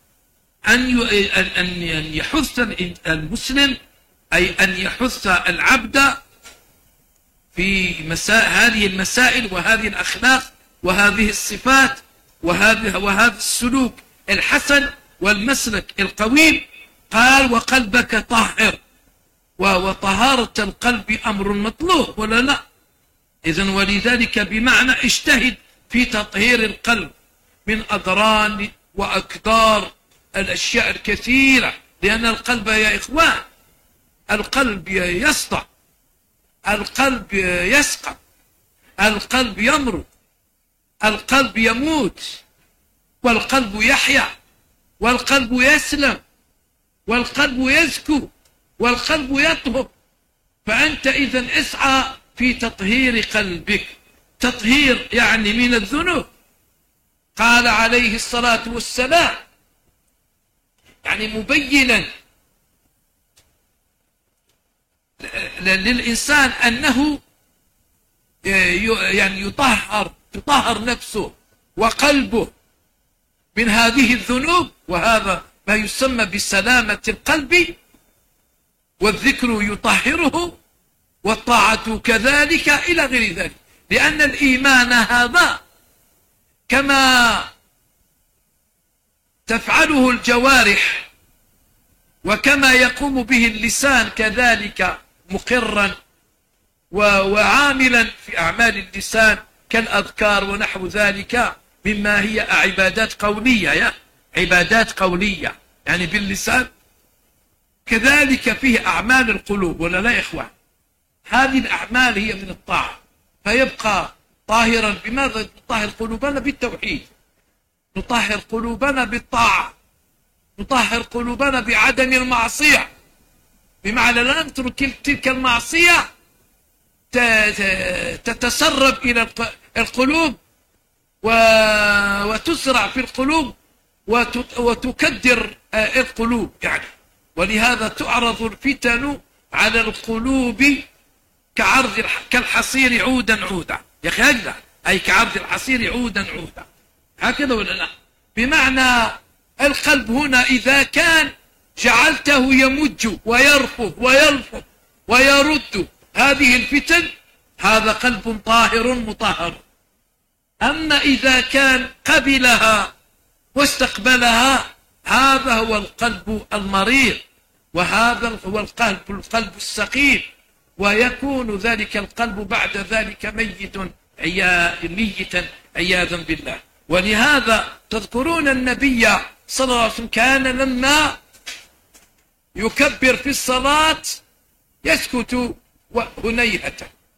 أن يحث المسلم أي أن يحث العبد في مسائل هذه المسائل وهذه الأخلاق وهذه الصفات وهذا وهذا السلوك الحسن والمسلك القويم. قال وقلبك طهر، وطهارة القلب أمر مطلوب ولا لا؟ إذن ولذلك بمعنى اجتهد في تطهير القلب من أضران وأكدار الأشياء الكثيرة، لأن القلب يا إخوان القلب يصدع، القلب يسقط، القلب يمرض، القلب يموت، والقلب يحيا، والقلب يسلم، والقلب يزكو، والقلب يطهر. فأنت إذن اسعى في تطهير قلبك، تطهير يعني من الذنوب. قال عليه الصلاة والسلام يعني مبينا للإنسان أنه يعني يطهر يطهر نفسه وقلبه من هذه الذنوب، وهذا ما يسمى بسلامة القلب. والذكر يطهره والطاعة كذلك إلى غير ذلك، لأن الإيمان هذا كما تفعله الجوارح وكما يقوم به اللسان كذلك مقرا وعاملا في أعمال اللسان كالأذكار ونحو ذلك مما هي عبادات قولية، يا عبادات قولية يعني باللسان. كذلك فيه أعمال القلوب ولا لا يا إخوان؟ هذه الأعمال هي من الطاعة، فيبقى طاهرا. بماذا نطهر قلوبنا؟ بالتوحيد، نطهر قلوبنا بالطاعة، نطهر قلوبنا بعدم المعصية، بمعنى لا نترك تلك المعصية تتسرب إلى القلوب وتسرع في القلوب وتكدر القلوب يعني. ولهذا تعرض الفتن على القلوب كعرض كالحصير عودا عودا. يا أخي هكذا، أي كعرض الحصير عودا عودا، هكذا ولا لا؟ بمعنى القلب هنا إذا كان جعلته يمج ويرفض ويلفظ ويرد هذه الفتن، هذا قلب طاهر مطهر. أما إذا كان قبلها واستقبلها، هذا هو القلب المريض، وهذا هو القلب القلب السقيم، ويكون ذلك القلب بعد ذلك ميت ميتا عياذا بالله. ولهذا تذكرون النبي صلى الله عليه وسلم كان لما يكبر في الصلاة يسكت هنيهة،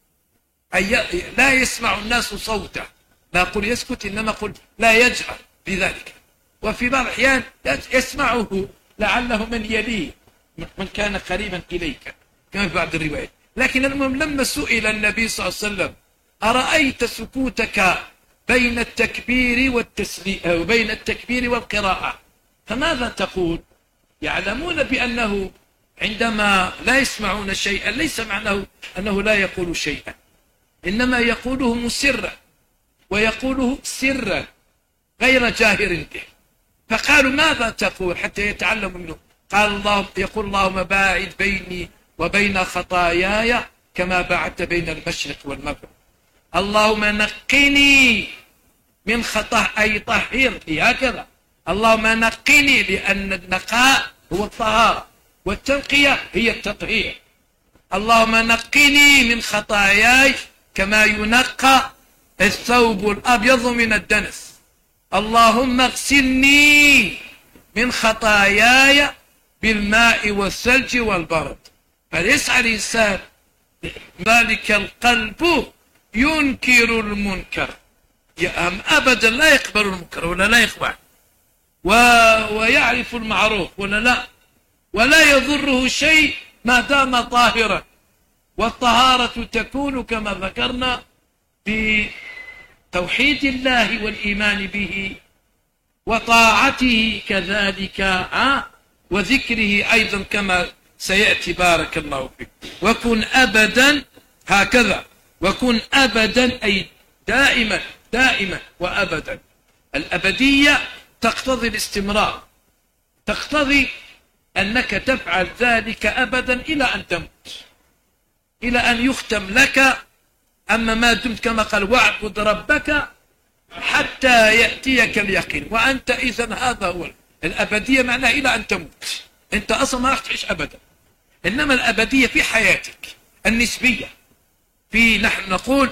أي لا يسمع الناس صوته، لا أقول يسكت إنما أقول لا يجهر بذلك. وفي بعض الأحيان يسمعه لعله من يليه، من كان قريبا إليك كما في بعض الروايات. لكن المهم لما سئل النبي صلى الله عليه وسلم أرأيت سكوتك بين التكبير والتسليم وبين التكبير والقراءة فماذا تقول؟ يعلمون بأنه عندما لا يسمعون شيئا ليس معناه أنه لا يقول شيئا، إنما يقوله مسرا ويقوله سرا غير جاهر به. فقالوا ماذا تقول حتى يتعلموا منه؟ قال الله يقول اللهم باعد بيني وبين خطاياي كما باعدت بين المشرق والمغرب. اللهم نقني من خطأ أي طهرني، هكذا. اللهم نقني، لأن النقاء هو الطهارة والتنقية هي التطهير. اللهم نقني من خطاياي كما ينقى الثوب الأبيض من الدنس. اللهم اغسلني من خطاياي بالماء والثلج والبرد. فليسعى الإنسان ذلك القلب ينكر المنكر، أبدا لا يقبل المنكر ولا لا يقبل، و... ويعرف المعروف ولا لا، ولا يضره شيء ما دام طاهرا. والطهارة تكون كما ذكرنا بتوحيد الله والإيمان به وطاعته كذلك، آه وذكره أيضا كما سيأتي بارك الله فيك. وكن أبدا هكذا، وكن أبدا أي دائما دائما وأبدا. الأبدية تقتضي الاستمرار، تقتضي أنك تفعل ذلك أبدا إلى أن تموت، إلى أن يختم لك. أما ما دمت كما قال واعبد ربك حتى يأتيك اليقين، وأنت إذن هذا هو الأبدية، معناها إلى أن تموت. أنت أصلا ما راح تعيش أبدا، إنما الأبدية في حياتك النسبية، في نحن نقول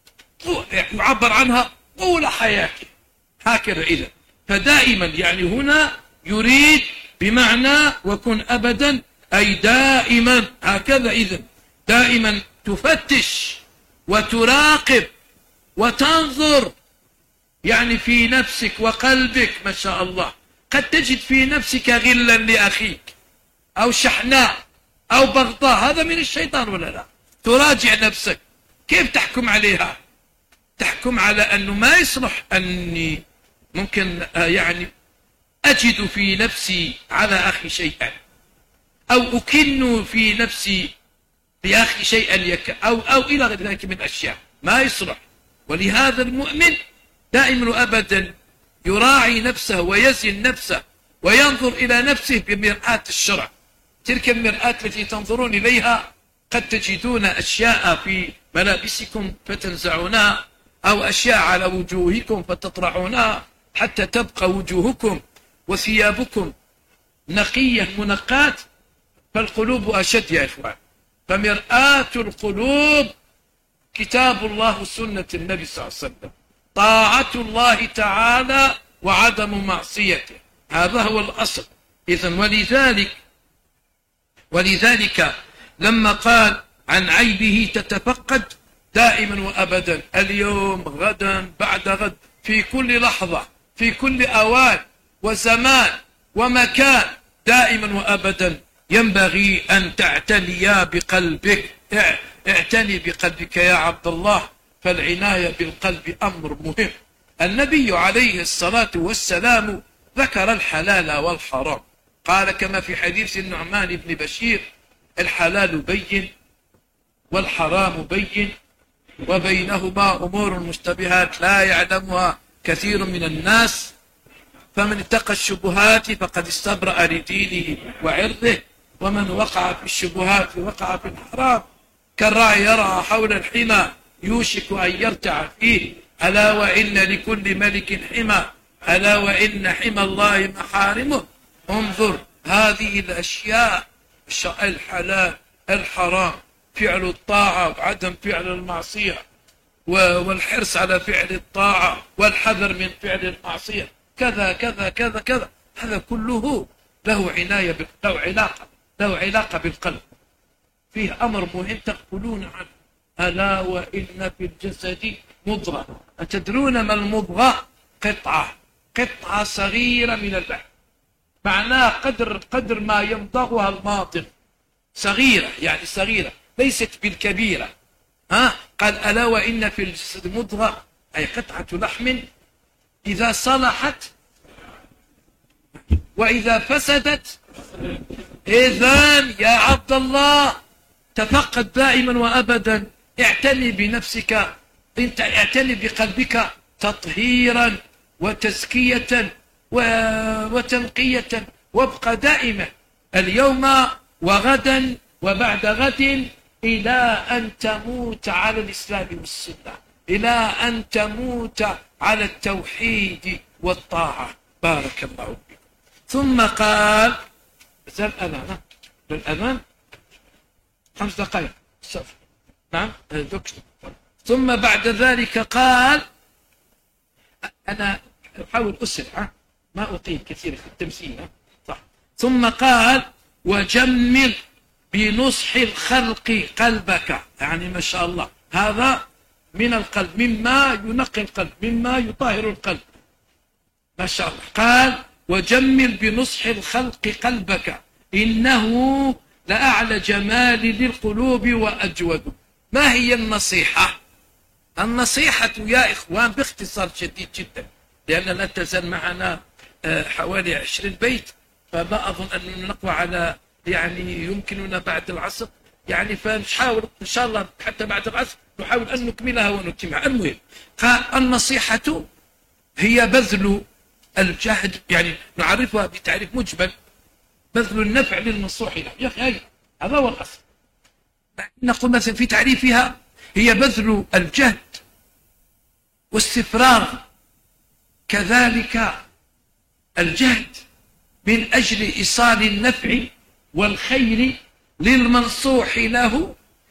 يعبر عنها طول حياتك هكذا. إذن فدائما يعني هنا يريد بمعنى وكن أبدا أي دائما هكذا. إذن دائما تفتش وتراقب وتنظر يعني في نفسك وقلبك. ما شاء الله قد تجد في نفسك غلا لأخيك أو شحناء أو بغضاء، هذا من الشيطان ولا لا؟ تراجع نفسك، كيف تحكم عليها؟ تحكم على أنه ما يصلح أني ممكن يعني أجد في نفسي على أخي شيئا، أو أكن في نفسي لأخي شيئا يك أو, أو إلى غير ذلك من أشياء ما يصلح. ولهذا المؤمن دائما وأبدا يراعي نفسه ويزن نفسه وينظر إلى نفسه بمرآة الشرع. تلك المرآة التي تنظرون إليها قد تجدون أشياء في ملابسكم فتنزعونها، أو أشياء على وجوهكم فتطرحونها حتى تبقى وجوهكم وثيابكم نقية منقاة. فالقلوب أشد يا إخوان، فمرآة القلوب كتاب الله وسنة النبي صلى الله عليه وسلم، طاعة الله تعالى وعدم معصيته، هذا هو الأصل. إذن ولذلك ولذلك لما قال عن عيبه تتفقد دائما وأبدا، اليوم غدا بعد غد، في كل لحظة في كل أوان وزمان ومكان، دائما وأبدا ينبغي أن تعتني بقلبك. اعتني بقلبك يا عبد الله، فالعناية بالقلب أمر مهم. النبي عليه الصلاة والسلام ذكر الحلال والحرام، قال كما في حديث النعمان بن بشير: الحلال بين والحرام بين وبينهما أمور مشتبهات لا يعلمها كثير من الناس، فمن اتقى الشبهات فقد استبرأ لدينه وعرضه، ومن وقع في الشبهات وقع في الحرام كالراعي يرعى حول الحمى يوشك أن يرتع فيه، ألا وإن لكل ملك حمى، ألا وإن حمى الله محارمه. انظر هذه الأشياء: الحلال الحرام، فعل الطاعة وعدم فعل المعصية، والحرص على فعل الطاعة والحذر من فعل المعصية، كذا كذا كذا كذا. هذا كله له عناية، له علاقة له علاقة بالقلب، فيه أمر مهم تغفلون عنه: ألا وإن في الجسد مضغة. أتدرون ما المضغة؟ قطعة قطعة صغيرة من اللحم، معناه قدر قدر ما يمضغها الماضغ، صغيرة يعني صغيرة ليست بالكبيرة. ها قال: ألا وإن في الجسد مضغة، أي قطعة لحم إذا صلحت وإذا فسدت. إذن يا عبد الله تفقد دائما وأبدا، اعتني بنفسك، انت اعتني بقلبك تطهيرا وتزكية وتنقية، وابقى دائما اليوم وغدا وبعد غد إلى أن تموت على الإسلام والسنة، إلى أن تموت على التوحيد والطاعة. بارك الله فيك. ثم قال: زال الأذان الأذان خمس دقائق. نعم دكتور. ثم بعد ذلك قال: أنا أحاول أسرع ما أطيل كثير في التمثيل. صح. ثم قال: وجمل بنصح الخلق قلبك، يعني ما شاء الله هذا من القلب، مما ينقي القلب، مما يطهر القلب، ما شاء الله. قال: وجمل بنصح الخلق قلبك إنه لأعلى جمال للقلوب وأجود. ما هي النصيحة؟ النصيحة يا إخوان باختصار شديد جدا، لأن لا تزال معنا حوالي عشرين بيت، فما أظن أن نقوى على يعني يمكننا بعد العصر، يعني فنحاول إن شاء الله حتى بعد العصر نحاول أن نكملها ونتمها. المهم قال: النصيحة هي بذل الجهد، يعني نعرفها بتعريف مجمل: بذل النفع للمنصوح له. يا أخي هذا هو الأصل. نقول مثلا في تعريفها: هي بذل الجهد واستفراغ، كذلك الجهد من أجل إيصال النفع والخير للمنصوح له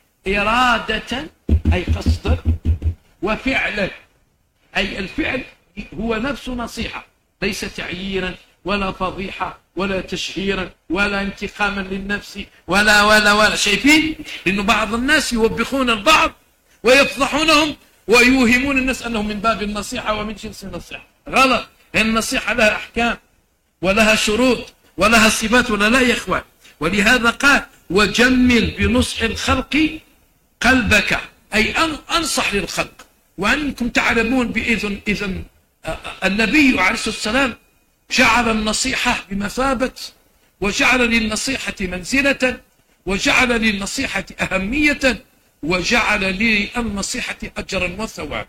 إرادة أي قصدا، وفعلا أي الفعل هو نفس نصيحة، ليس تعييرا ولا فضيحة ولا تشهيرا ولا انتقاما للنفس ولا ولا ولا. شايفين؟ لأنه بعض الناس يوبخون البعض ويفضحونهم ويوهمون الناس أنهم من باب النصيحة ومن جنس النصيحة. غلط. النصيحة لها أحكام ولها شروط ولها صفات، ولا لا يا إخوان؟ ولهذا قال: وجمل بنصح الخلق قلبك، أي أنصح للخلق. وأنكم تعلمون بإذن إذن النبي عليه الصلاة والسلام جعل النصيحة بمثابة، وجعل للنصيحة منزلة، وجعل للنصيحة أهمية، وجعل للنصيحة أجرا وثوابا.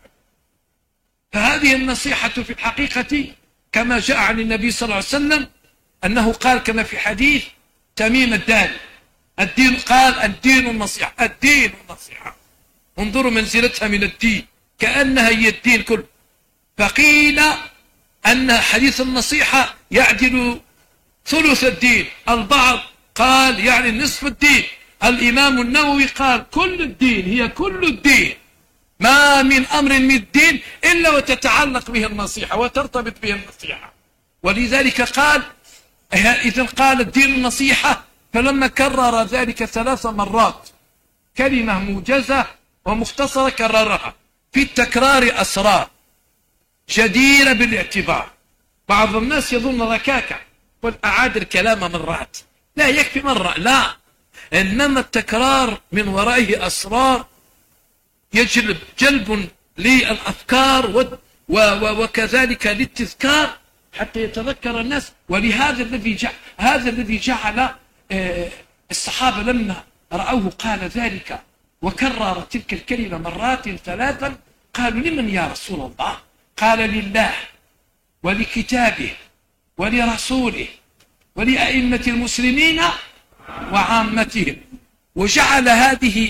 فهذه النصيحة في الحقيقة كما جاء عن النبي صلى الله عليه وسلم أنه قال كما في حديث تميم الداري: الدين، قال: الدين النصيحة، الدين النصيحة. انظروا منزلتها من الدين، كأنها هي الدين كله. فقيل أن حديث النصيحة يعدل ثلث الدين، البعض قال يعني نصف الدين. الإمام النووي قال: كل الدين، هي كل الدين، ما من أمر من الدين إلا وتتعلق به النصيحة وترتبط به النصيحة. ولذلك قال: إذن قال الدين النصيحة، فلما كرر ذلك ثلاث مرات كلمة موجزة ومختصرة كررها، في التكرار أسرار جديرة بالاعتبار. بعض الناس يظن ركاكة، قل أعاد الكلام مرات، لا يكفي مرة، لا، إنما التكرار من ورائه أسرار يجلب جلب للأفكار وكذلك للتذكار، حتى يتذكر الناس. ولهذا الذي جعل هذا الذي جعل الصحابة لما رأوه قال ذلك وكرر تلك الكلمة مرات ثلاثا. قالوا: لمن يا رسول الله؟ قال: لله ولكتابه ولرسوله ولأئمة المسلمين وعامتهم. وجعل هذه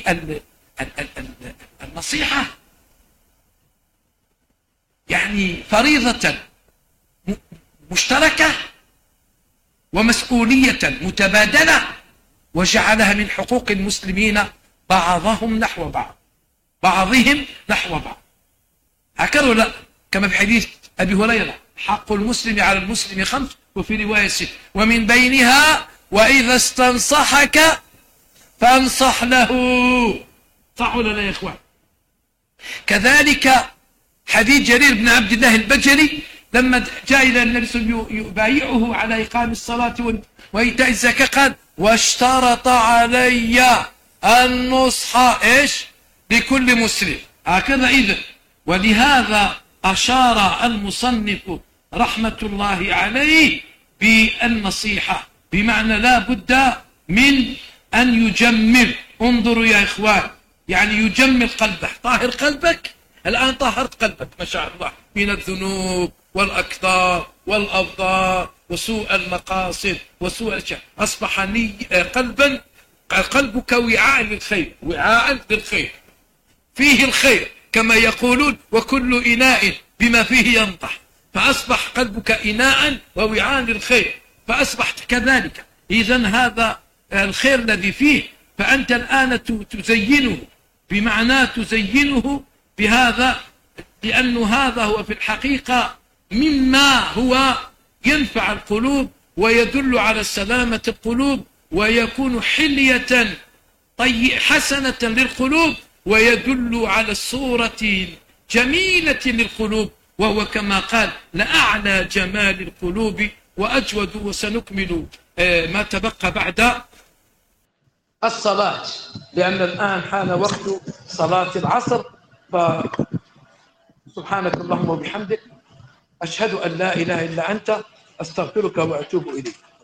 النصيحة يعني فريضة مشتركة ومسؤولية متبادلة، وجعلها من حقوق المسلمين بعضهم نحو بعض بعضهم نحو بعض. هكذا لا كما في حديث أبي هريرة: حق المسلم على المسلم خمس، وفي رواية ست، ومن بينها وإذا استنصحك فانصح له. صح ولا لا يا إخوان؟ كذلك حديث جرير بن عبد الله البجلي لما جاء إلى النبي صلى الله عليه وسلم يبايعه على إقام الصلاة وإيتاء الزكاة قال: واشترط علي النصح إيش لكل مسلم. هكذا إذن. ولهذا أشار المصنف رحمة الله عليه بالنصيحة، بمعنى لا بد من أن يجمل. انظروا يا إخوان، يعني يجمل قلبه، طاهر قلبك. الآن طهرت قلبك ما شاء الله من الذنوب والأكثار والأفضار وسوء المقاصد وسوء الأشياء. أصبح قلبا قلبك وعاء للخير، وعاء للخير فيه الخير كما يقولون: وكل إناء بما فيه ينضح. فأصبح قلبك إناء ووعاء للخير، فأصبحت كذلك. إذن هذا الخير الذي فيه، فأنت الآن تزينه، بمعنى تزينه بهذا، لأن هذا هو في الحقيقة مما هو ينفع القلوب ويدل على سلامة القلوب، ويكون حلية طي حسنة للقلوب، ويدل على الصورة جميلة للقلوب، وهو كما قال: لأعلى جمال القلوب وأجود. وسنكمل ما تبقى بعد الصلاة، لأن الآن حان وقت صلاة العصر. فسبحانك اللهم وبحمدك، أشهد أن لا إله إلا أنت، أستغفرك وأتوب إليك.